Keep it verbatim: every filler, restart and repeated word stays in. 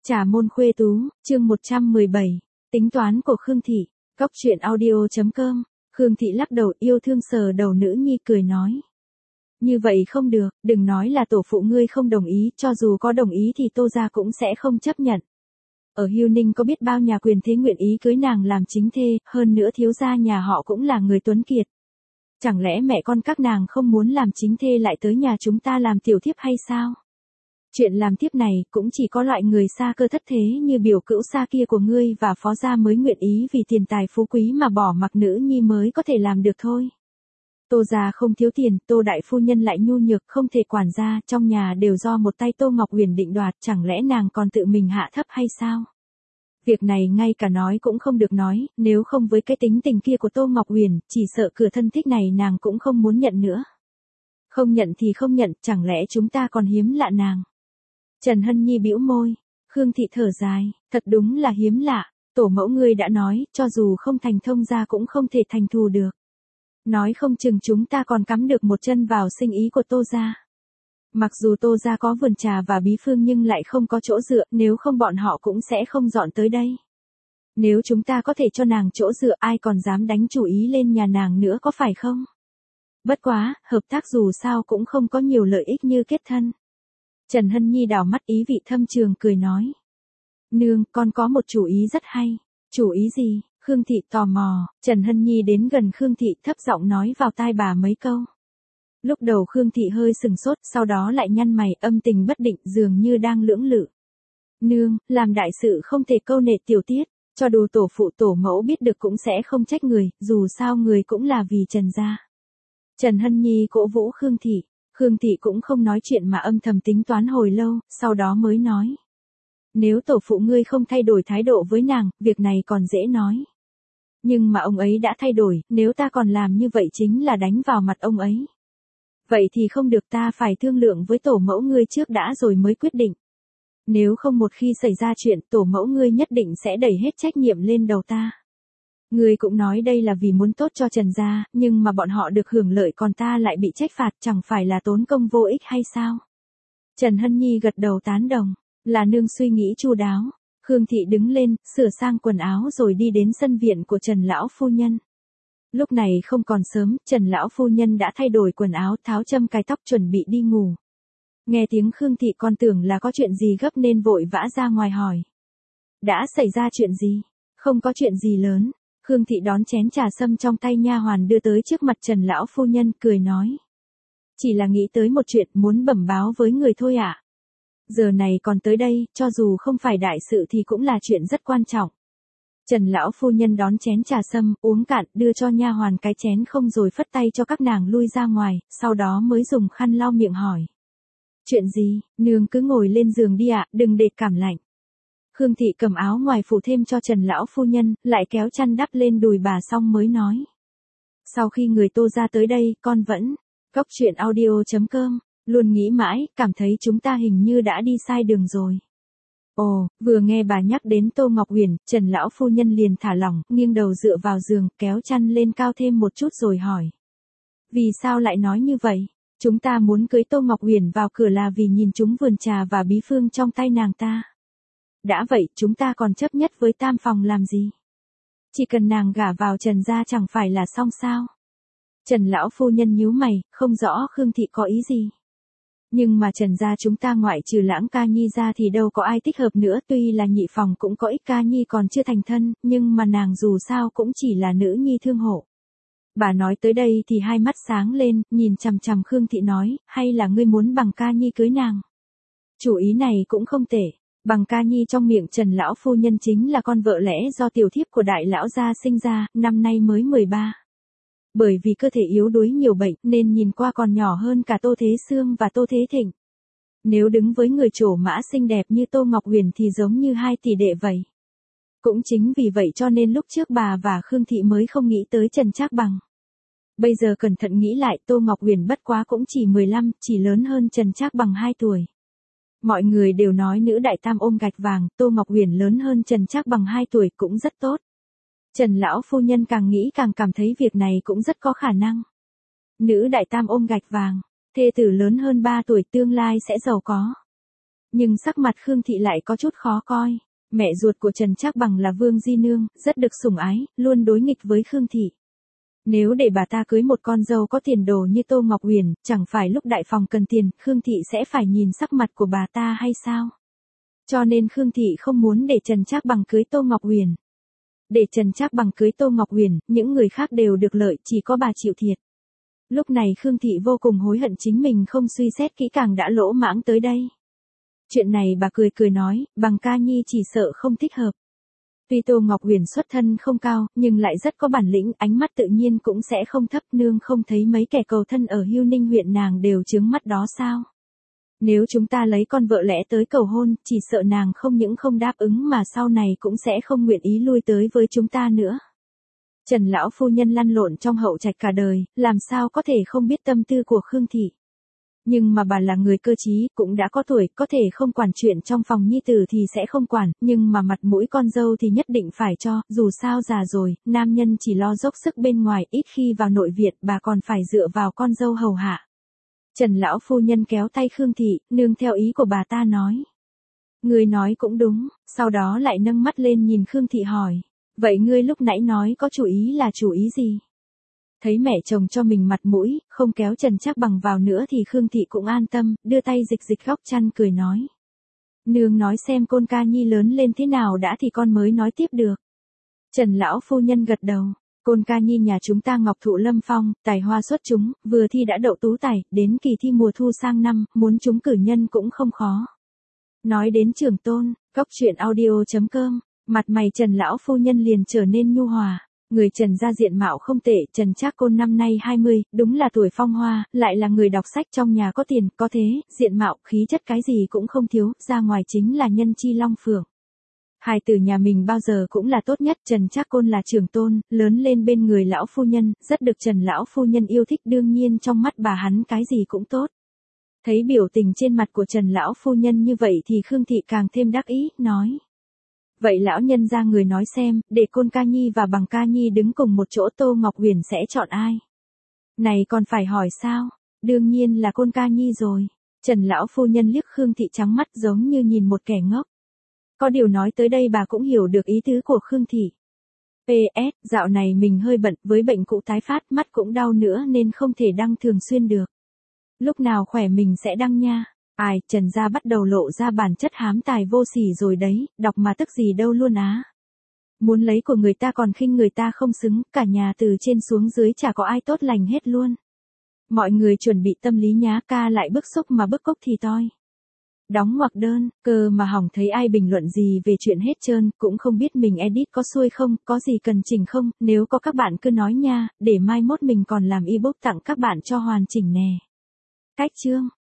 Trà môn khuê tú, chương một trăm mười bảy, tính toán của Khương Thị, Cóc truyện audio.com, Khương Thị lắc đầu yêu thương sờ đầu nữ nhi cười nói. Như vậy không được, đừng nói là tổ phụ ngươi không đồng ý, cho dù có đồng ý thì Tô gia cũng sẽ không chấp nhận. Ở Hưu Ninh có biết bao nhà quyền thế nguyện ý cưới nàng làm chính thê, hơn nữa thiếu gia nhà họ cũng là người tuấn kiệt. Chẳng lẽ mẹ con các nàng không muốn làm chính thê lại tới nhà chúng ta làm tiểu thiếp hay sao? Chuyện làm tiếp này cũng chỉ có loại người xa cơ thất thế như biểu cữu xa kia của ngươi và phó gia mới nguyện ý vì tiền tài phú quý mà bỏ mặc nữ nhi mới có thể làm được thôi. Tô gia không thiếu tiền, Tô đại phu nhân lại nhu nhược không thể quản gia, trong nhà đều do một tay Tô Ngọc Huyền định đoạt, chẳng lẽ nàng còn tự mình hạ thấp hay sao? Việc này ngay cả nói cũng không được nói, nếu không với cái tính tình kia của Tô Ngọc Huyền, chỉ sợ cửa thân thích này nàng cũng không muốn nhận nữa. Không nhận thì không nhận, chẳng lẽ chúng ta còn hiếm lạ nàng? Trần Hân Nhi bĩu môi, Khương Thị thở dài, thật đúng là hiếm lạ, tổ mẫu ngươi đã nói, cho dù không thành thông gia cũng không thể thành thù được. Nói không chừng chúng ta còn cắm được một chân vào sinh ý của Tô gia. Mặc dù Tô gia có vườn trà và bí phương nhưng lại không có chỗ dựa, nếu không bọn họ cũng sẽ không dọn tới đây. Nếu chúng ta có thể cho nàng chỗ dựa, ai còn dám đánh chủ ý lên nhà nàng nữa có phải không? Bất quá, hợp tác dù sao cũng không có nhiều lợi ích như kết thân. Trần Hân Nhi đảo mắt ý vị thâm trường cười nói. Nương, con có một chủ ý rất hay. Chủ ý gì? Khương Thị tò mò, Trần Hân Nhi đến gần Khương Thị thấp giọng nói vào tai bà mấy câu. Lúc đầu Khương Thị hơi sừng sốt, sau đó lại nhăn mày âm tình bất định dường như đang lưỡng lự. Nương, làm đại sự không thể câu nệ tiểu tiết, cho dù tổ phụ tổ mẫu biết được cũng sẽ không trách người, dù sao người cũng là vì Trần gia. Trần Hân Nhi cổ vũ Khương Thị, Khương Thị cũng không nói chuyện mà âm thầm tính toán hồi lâu, sau đó mới nói. Nếu tổ phụ ngươi không thay đổi thái độ với nàng, việc này còn dễ nói. Nhưng mà ông ấy đã thay đổi, nếu ta còn làm như vậy chính là đánh vào mặt ông ấy. Vậy thì không được, ta phải thương lượng với tổ mẫu ngươi trước đã rồi mới quyết định. Nếu không một khi xảy ra chuyện, tổ mẫu ngươi nhất định sẽ đẩy hết trách nhiệm lên đầu ta. Ngươi cũng nói đây là vì muốn tốt cho Trần gia, nhưng mà bọn họ được hưởng lợi còn ta lại bị trách phạt, chẳng phải là tốn công vô ích hay sao? Trần Hân Nhi gật đầu tán đồng, là nương suy nghĩ chu đáo. Khương Thị đứng lên, sửa sang quần áo rồi đi đến sân viện của Trần lão phu nhân. Lúc này không còn sớm, Trần lão phu nhân đã thay đổi quần áo, tháo châm cài tóc chuẩn bị đi ngủ. Nghe tiếng Khương Thị còn tưởng là có chuyện gì gấp nên vội vã ra ngoài hỏi. Đã xảy ra chuyện gì? Không có chuyện gì lớn. Khương Thị đón chén trà sâm trong tay nha hoàn đưa tới trước mặt Trần lão phu nhân, cười nói. Chỉ là nghĩ tới một chuyện muốn bẩm báo với người thôi ạ. À? Giờ này còn tới đây, cho dù không phải đại sự thì cũng là chuyện rất quan trọng. Trần lão phu nhân đón chén trà sâm, uống cạn, đưa cho nha hoàn cái chén không rồi phất tay cho các nàng lui ra ngoài, sau đó mới dùng khăn lau miệng hỏi. Chuyện gì, nương cứ ngồi lên giường đi ạ, đừng để cảm lạnh. Khương Thị cầm áo ngoài phủ thêm cho Trần lão phu nhân, lại kéo chăn đắp lên đùi bà xong mới nói. Sau khi người Tô gia tới đây, con vẫn, Cóc truyện audio.com, luôn nghĩ mãi, cảm thấy chúng ta hình như đã đi sai đường rồi. Ồ, vừa nghe bà nhắc đến Tô Ngọc Huyền, Trần lão phu nhân liền thả lỏng, nghiêng đầu dựa vào giường, kéo chăn lên cao thêm một chút rồi hỏi. Vì sao lại nói như vậy? Chúng ta muốn cưới Tô Ngọc Huyền vào cửa là vì nhìn chúng vườn trà và bí phương trong tay nàng ta. Đã vậy, chúng ta còn chấp nhất với tam phòng làm gì? Chỉ cần nàng gả vào Trần gia chẳng phải là xong sao? Trần lão phu nhân nhíu mày, không rõ Khương Thị có ý gì. Nhưng mà Trần gia chúng ta ngoại trừ Lãng Ca Nhi ra thì đâu có ai thích hợp nữa, tuy là nhị phòng cũng có Ích Ca Nhi còn chưa thành thân, nhưng mà nàng dù sao cũng chỉ là nữ nhi thương hộ. Bà nói tới đây thì hai mắt sáng lên, nhìn chằm chằm Khương Thị nói, hay là ngươi muốn Bằng Ca Nhi cưới nàng? Chủ ý này cũng không tệ. Bằng Ca Nhi trong miệng Trần lão phu nhân chính là con vợ lẽ do tiểu thiếp của đại lão gia sinh ra, năm nay mới mười ba. Bởi vì cơ thể yếu đuối nhiều bệnh nên nhìn qua còn nhỏ hơn cả Tô Thế Sương và Tô Thế Thịnh. Nếu đứng với người trổ mã xinh đẹp như Tô Ngọc Huyền thì giống như hai tỷ đệ vậy. Cũng chính vì vậy cho nên lúc trước bà và Khương Thị mới không nghĩ tới Trần Trác Bằng. Bây giờ cẩn thận nghĩ lại, Tô Ngọc Huyền bất quá cũng chỉ mười lăm, chỉ lớn hơn Trần Trác Bằng hai tuổi. Mọi người đều nói nữ đại tam ôm gạch vàng, Tô Ngọc Huyền lớn hơn Trần Trác Bằng hai tuổi cũng rất tốt. Trần lão phu nhân càng nghĩ càng cảm thấy việc này cũng rất có khả năng. Nữ đại tam ôm gạch vàng, thê tử lớn hơn ba tuổi tương lai sẽ giàu có. Nhưng sắc mặt Khương Thị lại có chút khó coi. Mẹ ruột của Trần Trác Bằng là Vương Di Nương, rất được sủng ái, luôn đối nghịch với Khương Thị. Nếu để bà ta cưới một con dâu có tiền đồ như Tô Ngọc Huyền, chẳng phải lúc đại phòng cần tiền, Khương Thị sẽ phải nhìn sắc mặt của bà ta hay sao? Cho nên Khương Thị không muốn để Trần Trác Bằng cưới Tô Ngọc Huyền. Để Trần Trác Bằng cưới Tô Ngọc Huyền, những người khác đều được lợi, chỉ có bà chịu thiệt. Lúc này Khương Thị vô cùng hối hận chính mình không suy xét kỹ càng đã lỗ mãng tới đây. Chuyện này bà cười cười nói, Bằng ca nhi chỉ sợ không thích hợp. Tuy Tô Ngọc Huyền xuất thân không cao, nhưng lại rất có bản lĩnh, ánh mắt tự nhiên cũng sẽ không thấp, nương không thấy mấy kẻ cầu thân ở Hưu Ninh huyện nàng đều chướng mắt đó sao? Nếu chúng ta lấy con vợ lẽ tới cầu hôn, chỉ sợ nàng không những không đáp ứng mà sau này cũng sẽ không nguyện ý lui tới với chúng ta nữa. Trần lão phu nhân lăn lộn trong hậu trạch cả đời, làm sao có thể không biết tâm tư của Khương Thị. Nhưng mà bà là người cơ trí, cũng đã có tuổi, có thể không quản chuyện trong phòng nhi tử thì sẽ không quản, nhưng mà mặt mũi con dâu thì nhất định phải cho, dù sao già rồi, nam nhân chỉ lo dốc sức bên ngoài, ít khi vào nội viện, bà còn phải dựa vào con dâu hầu hạ. Trần lão phu nhân kéo tay Khương Thị, nương theo ý của bà ta nói. Ngươi nói cũng đúng, sau đó lại nâng mắt lên nhìn Khương Thị hỏi. Vậy ngươi lúc nãy nói có chủ ý là chủ ý gì? Thấy mẹ chồng cho mình mặt mũi, không kéo Trần Trác Bằng vào nữa thì Khương Thị cũng an tâm, đưa tay dịch dịch góc chăn cười nói. Nương nói xem Côn ca nhi lớn lên thế nào đã thì con mới nói tiếp được. Trần lão phu nhân gật đầu. Côn ca nhi nhà chúng ta ngọc thụ lâm phong, tài hoa xuất chúng, vừa thi đã đậu tú tài, đến kỳ thi mùa thu sang năm, muốn trúng cử nhân cũng không khó. Nói đến Trường Tôn, góc truyện audio chấm com, mặt mày Trần lão phu nhân liền trở nên nhu hòa. Người Trần gia diện mạo không tệ, Trần Trác Côn năm nay hai mươi, đúng là tuổi phong hoa, lại là người đọc sách trong nhà có tiền, có thế, diện mạo, khí chất cái gì cũng không thiếu, ra ngoài chính là nhân chi long phượng. Hài tử nhà mình bao giờ cũng là tốt nhất, Trần Trác Côn là Trường Tôn, lớn lên bên người lão phu nhân, rất được Trần lão phu nhân yêu thích, đương nhiên trong mắt bà hắn cái gì cũng tốt. Thấy biểu tình trên mặt của Trần lão phu nhân như vậy thì Khương Thị càng thêm đắc ý, nói. Vậy lão nhân ra người nói xem, để Côn ca nhi và Bằng ca nhi đứng cùng một chỗ Tô Ngọc Huyền sẽ chọn ai? Này còn phải hỏi sao? Đương nhiên là Côn ca nhi rồi. Trần lão phu nhân liếc Khương Thị trắng mắt giống như nhìn một kẻ ngốc. Có điều nói tới đây bà cũng hiểu được ý tứ của Khương Thị. pê ét, dạo này mình hơi bận, với bệnh cũ tái phát, mắt cũng đau nữa nên không thể đăng thường xuyên được. Lúc nào khỏe mình sẽ đăng nha. Ai, Trần gia bắt đầu lộ ra bản chất hám tài vô sỉ rồi đấy, đọc mà tức gì đâu luôn á. Muốn lấy của người ta còn khinh người ta không xứng, cả nhà từ trên xuống dưới chả có ai tốt lành hết luôn. Mọi người chuẩn bị tâm lý nhá, ca lại bức xúc mà bức cốc thì toi. Đóng ngoặc đơn, cơ mà hỏng thấy ai bình luận gì về chuyện hết trơn, cũng không biết mình edit có xuôi không, có gì cần chỉnh không, nếu có các bạn cứ nói nha, để mai mốt mình còn làm ebook tặng các bạn cho hoàn chỉnh nè. Cách chương